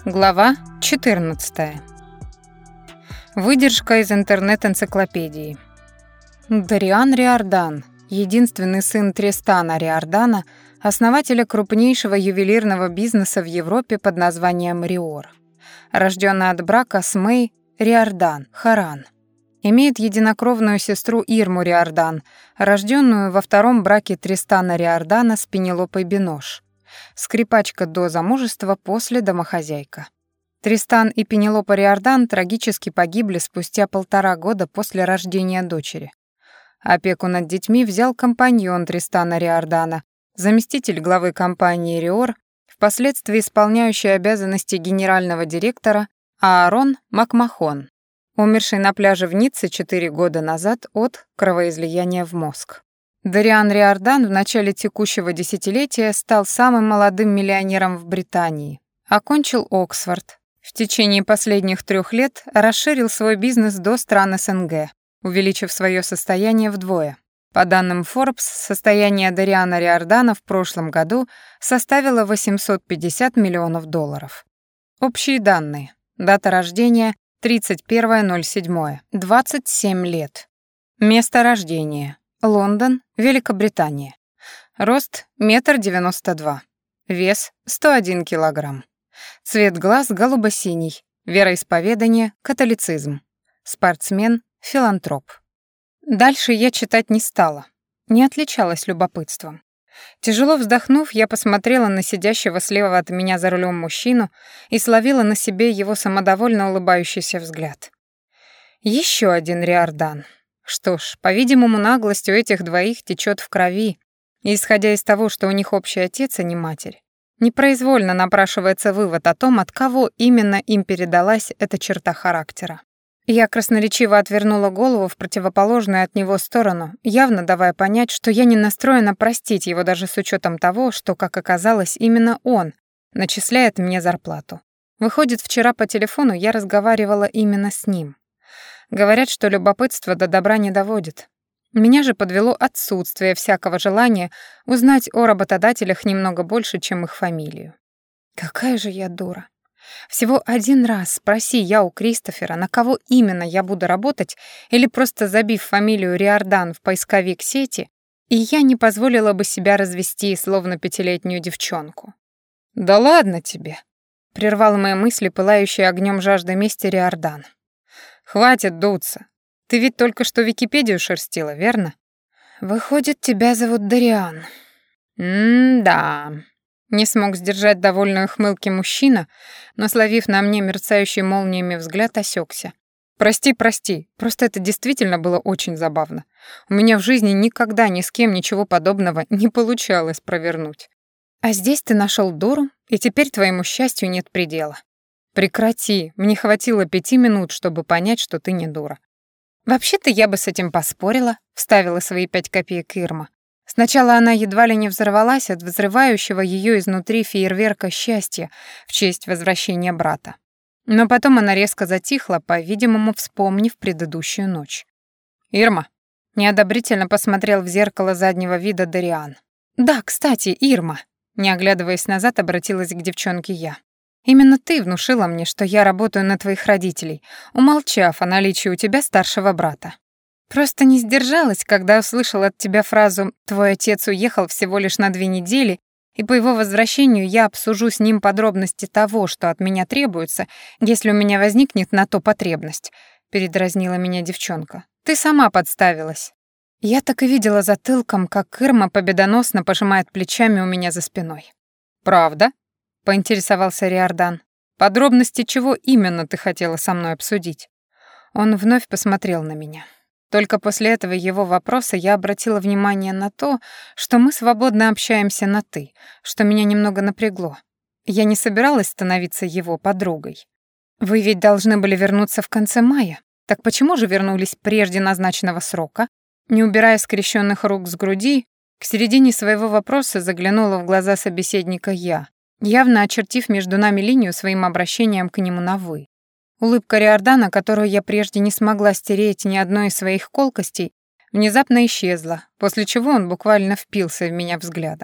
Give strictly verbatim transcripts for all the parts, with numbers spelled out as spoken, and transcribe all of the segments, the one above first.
Глава четырнадцатая. Выдержка из интернет-энциклопедии. Дариан Риордан, единственный сын Тристана Риордана, основателя крупнейшего ювелирного бизнеса в Европе под названием Риор. Рожденный от брака с Мэй Риордан, Харан. Имеет единокровную сестру Ирму Риордан, рожденную во втором браке Тристана Риордана с Пенелопой Бинош. Скрипачка до замужества, после домохозяйка. Тристан и Пенелопа Риордан трагически погибли спустя полтора года после рождения дочери. Опеку над детьми взял компаньон Тристана Риордана, заместитель главы компании Риор, впоследствии исполняющий обязанности генерального директора Аарон Макмахон, умерший на пляже в Ницце четыре года назад от кровоизлияния в мозг. Дариан Риордан в начале текущего десятилетия стал самым молодым миллионером в Британии. Окончил Оксфорд. В течение последних трех лет расширил свой бизнес до стран СНГ, увеличив свое состояние вдвое. По данным Forbes, состояние Дариана Риордана в прошлом году составило восемьсот пятьдесят миллионов долларов. Общие данные. Дата рождения тридцать первое ноль седьмое, двадцать семь лет. Место рождения. Лондон, Великобритания. Рост метр девяносто два. Вес сто один килограмм. Цвет глаз голубо-синий. Вероисповедание католицизм. Спортсмен, филантроп. Дальше я читать не стала. Не отличалась любопытством. Тяжело вздохнув, я посмотрела на сидящего слева от меня за рулем мужчину и словила на себе его самодовольно улыбающийся взгляд. Еще один Риордан. Что ж, по-видимому, наглость у этих двоих течет в крови, и, исходя из того, что у них общий отец, а не матерь, непроизвольно напрашивается вывод о том, от кого именно им передалась эта черта характера. Я красноречиво отвернула голову в противоположную от него сторону, явно давая понять, что я не настроена простить его даже с учетом того, что, как оказалось, именно он начисляет мне зарплату. Выходит, вчера по телефону я разговаривала именно с ним. Говорят, что любопытство до добра не доводит. Меня же подвело отсутствие всякого желания узнать о работодателях немного больше, чем их фамилию. Какая же я дура. Всего один раз спроси я у Кристофера, на кого именно я буду работать, или просто забив фамилию Риордан в поисковик сети, и я не позволила бы себя развести, словно пятилетнюю девчонку. «Да ладно тебе», — прервал мои мысли, пылающий огнем жажды мести Риордан. «Хватит дуться. Ты ведь только что Википедию шерстила, верно?» «Выходит, тебя зовут Дариан». «М-да». Не смог сдержать довольную хмылки мужчина, но, словив на мне мерцающий молниями взгляд, осекся. «Прости, прости, просто это действительно было очень забавно. У меня в жизни никогда ни с кем ничего подобного не получалось провернуть. А здесь ты нашел дуру, и теперь твоему счастью нет предела. Прекрати, мне хватило пяти минут, чтобы понять, что ты не дура». «Вообще-то я бы с этим поспорила», — вставила свои пять копеек Ирма. Сначала она едва ли не взорвалась от взрывающего ее изнутри фейерверка счастья в честь возвращения брата. Но потом она резко затихла, по-видимому, вспомнив предыдущую ночь. «Ирма», — неодобрительно посмотрел в зеркало заднего вида Дариан. «Да, кстати, Ирма», — не оглядываясь назад, обратилась к девчонке я. «Именно ты внушила мне, что я работаю на твоих родителей, умолчав о наличии у тебя старшего брата. Просто не сдержалась, когда услышала от тебя фразу «Твой отец уехал всего лишь на две недели, и по его возвращению я обсужу с ним подробности того, что от меня требуется, если у меня возникнет на то потребность», — передразнила меня девчонка. «Ты сама подставилась». Я так и видела затылком, как Ирма победоносно пожимает плечами у меня за спиной. «Правда?» — поинтересовался Риордан. «Подробности чего именно ты хотела со мной обсудить?» Он вновь посмотрел на меня. Только после этого его вопроса я обратила внимание на то, что мы свободно общаемся на «ты», что меня немного напрягло. Я не собиралась становиться его подругой. «Вы ведь должны были вернуться в конце мая. Так почему же вернулись прежде назначенного срока?» Не убирая скрещенных рук с груди, к середине своего вопроса заглянула в глаза собеседника я, явно очертив между нами линию своим обращением к нему на «вы». Улыбка Риордана, которую я прежде не смогла стереть ни одной из своих колкостей, внезапно исчезла, после чего он буквально впился в меня взглядом.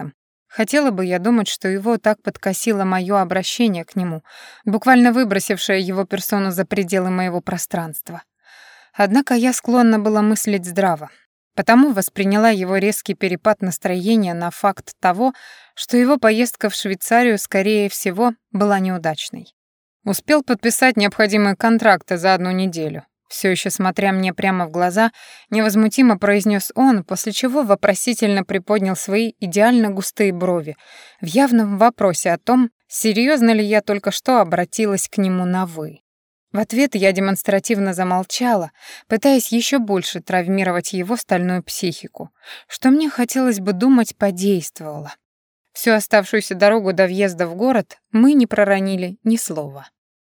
Хотела бы я думать, что его так подкосило моё обращение к нему, буквально выбросившее его персону за пределы моего пространства. Однако я склонна была мыслить здраво, потому восприняла его резкий перепад настроения на факт того, что его поездка в Швейцарию, скорее всего, была неудачной. Успел подписать необходимые контракты за одну неделю. Все еще смотря мне прямо в глаза, невозмутимо произнес он, после чего вопросительно приподнял свои идеально густые брови в явном вопросе о том, серьезно ли я только что обратилась к нему на «вы». В ответ я демонстративно замолчала, пытаясь еще больше травмировать его стальную психику, что мне хотелось бы думать подействовало. Всю оставшуюся дорогу до въезда в город мы не проронили ни слова.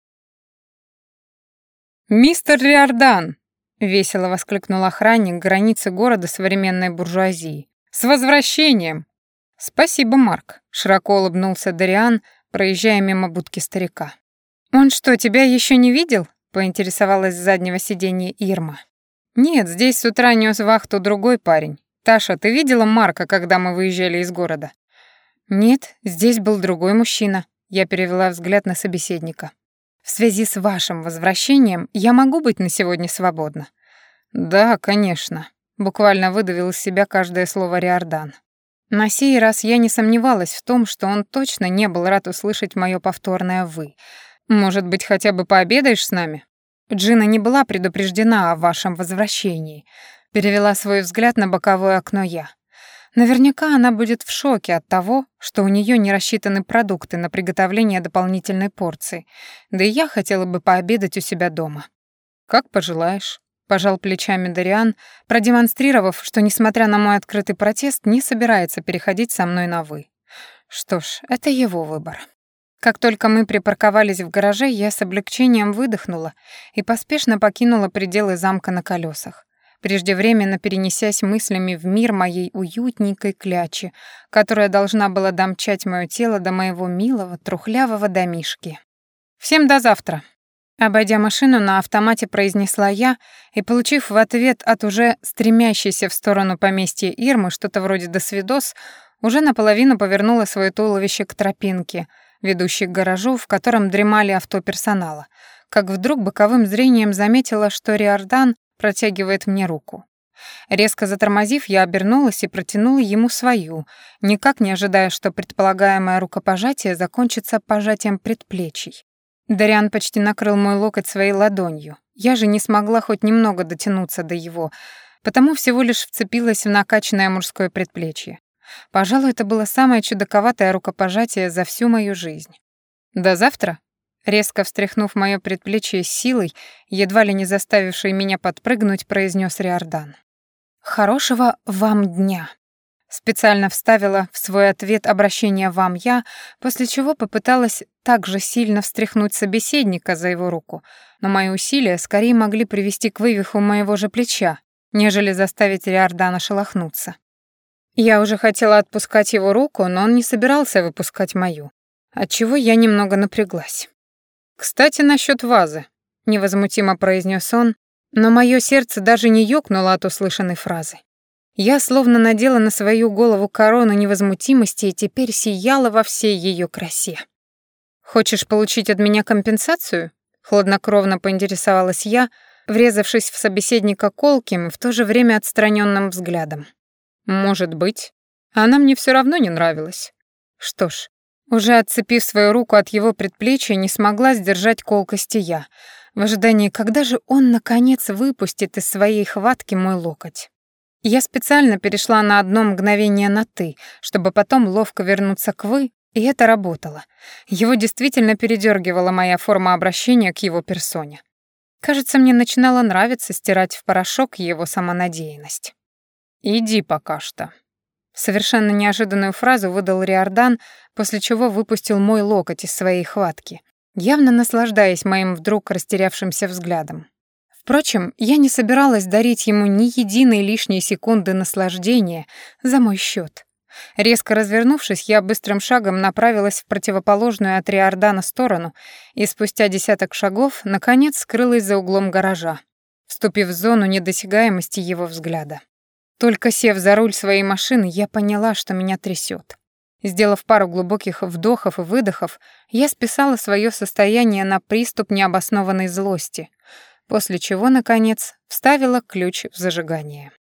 «Мистер Риордан!» — весело воскликнул охранник границы города современной буржуазии. «С возвращением!» «Спасибо, Марк», — широко улыбнулся Дариан, проезжая мимо будки старика. «Он что, тебя еще не видел?» — поинтересовалась с заднего сиденья Ирма. «Нет, здесь с утра нес вахту другой парень. Таша, ты видела Марка, когда мы выезжали из города?» «Нет, здесь был другой мужчина», — я перевела взгляд на собеседника. «В связи с вашим возвращением я могу быть на сегодня свободна?» «Да, конечно», — буквально выдавил из себя каждое слово Риордан. На сей раз я не сомневалась в том, что он точно не был рад услышать моё повторное «вы». «Может быть, хотя бы пообедаешь с нами?» «Джина не была предупреждена о вашем возвращении», — перевела свой взгляд на боковое окно я. «Наверняка она будет в шоке от того, что у неё не рассчитаны продукты на приготовление дополнительной порции, да и я хотела бы пообедать у себя дома». «Как пожелаешь», — пожал плечами Дариан, продемонстрировав, что, несмотря на мой открытый протест, не собирается переходить со мной на «вы». Что ж, это его выбор. Как только мы припарковались в гараже, я с облегчением выдохнула и поспешно покинула пределы замка на колесах, преждевременно перенесясь мыслями в мир моей уютненькой клячи, которая должна была домчать моё тело до моего милого трухлявого домишки. «Всем до завтра!» Обойдя машину, на автомате произнесла я и, получив в ответ от уже стремящейся в сторону поместья Ирмы что-то вроде «досвидос», уже наполовину повернула своё туловище к тропинке, ведущей к гаражу, в котором дремали авто персонала, как вдруг боковым зрением заметила, что Риордан протягивает мне руку. Резко затормозив, я обернулась и протянула ему свою, никак не ожидая, что предполагаемое рукопожатие закончится пожатием предплечий. Дариан почти накрыл мой локоть своей ладонью. Я же не смогла хоть немного дотянуться до его, потому всего лишь вцепилась в накачанное мужское предплечье. Пожалуй, это было самое чудаковатое рукопожатие за всю мою жизнь. «До завтра?» Резко встряхнув моё предплечье с силой, едва ли не заставившей меня подпрыгнуть, произнёс Риордан. «Хорошего вам дня!» Специально вставила в свой ответ обращение «вам» я, после чего попыталась так же сильно встряхнуть собеседника за его руку, но мои усилия скорее могли привести к вывиху моего же плеча, нежели заставить Риордана шелохнуться. Я уже хотела отпускать его руку, но он не собирался выпускать мою, отчего я немного напряглась. «Кстати, насчет вазы», — невозмутимо произнес он, но мое сердце даже не ёкнуло от услышанной фразы. Я словно надела на свою голову корону невозмутимости и теперь сияла во всей ее красе. «Хочешь получить от меня компенсацию?» — хладнокровно поинтересовалась я, врезавшись в собеседника колким и в то же время отстраненным взглядом. «Может быть. Она мне все равно не нравилась». Что ж, уже отцепив свою руку от его предплечья, не смогла сдержать колкости я, в ожидании, когда же он, наконец, выпустит из своей хватки мой локоть. Я специально перешла на одно мгновение на «ты», чтобы потом ловко вернуться к «вы», и это работало. Его действительно передёргивала моя форма обращения к его персоне. Кажется, мне начинало нравиться стирать в порошок его самонадеянность. «Иди пока что». Совершенно неожиданную фразу выдал Риордан, после чего выпустил мой локоть из своей хватки, явно наслаждаясь моим вдруг растерявшимся взглядом. Впрочем, я не собиралась дарить ему ни единой лишней секунды наслаждения за мой счет. Резко развернувшись, я быстрым шагом направилась в противоположную от Риордана сторону и спустя десяток шагов, наконец, скрылась за углом гаража, вступив в зону недосягаемости его взгляда. Только сев за руль своей машины, я поняла, что меня трясет. Сделав пару глубоких вдохов и выдохов, я списала свое состояние на приступ необоснованной злости, после чего, наконец, вставила ключ в зажигание.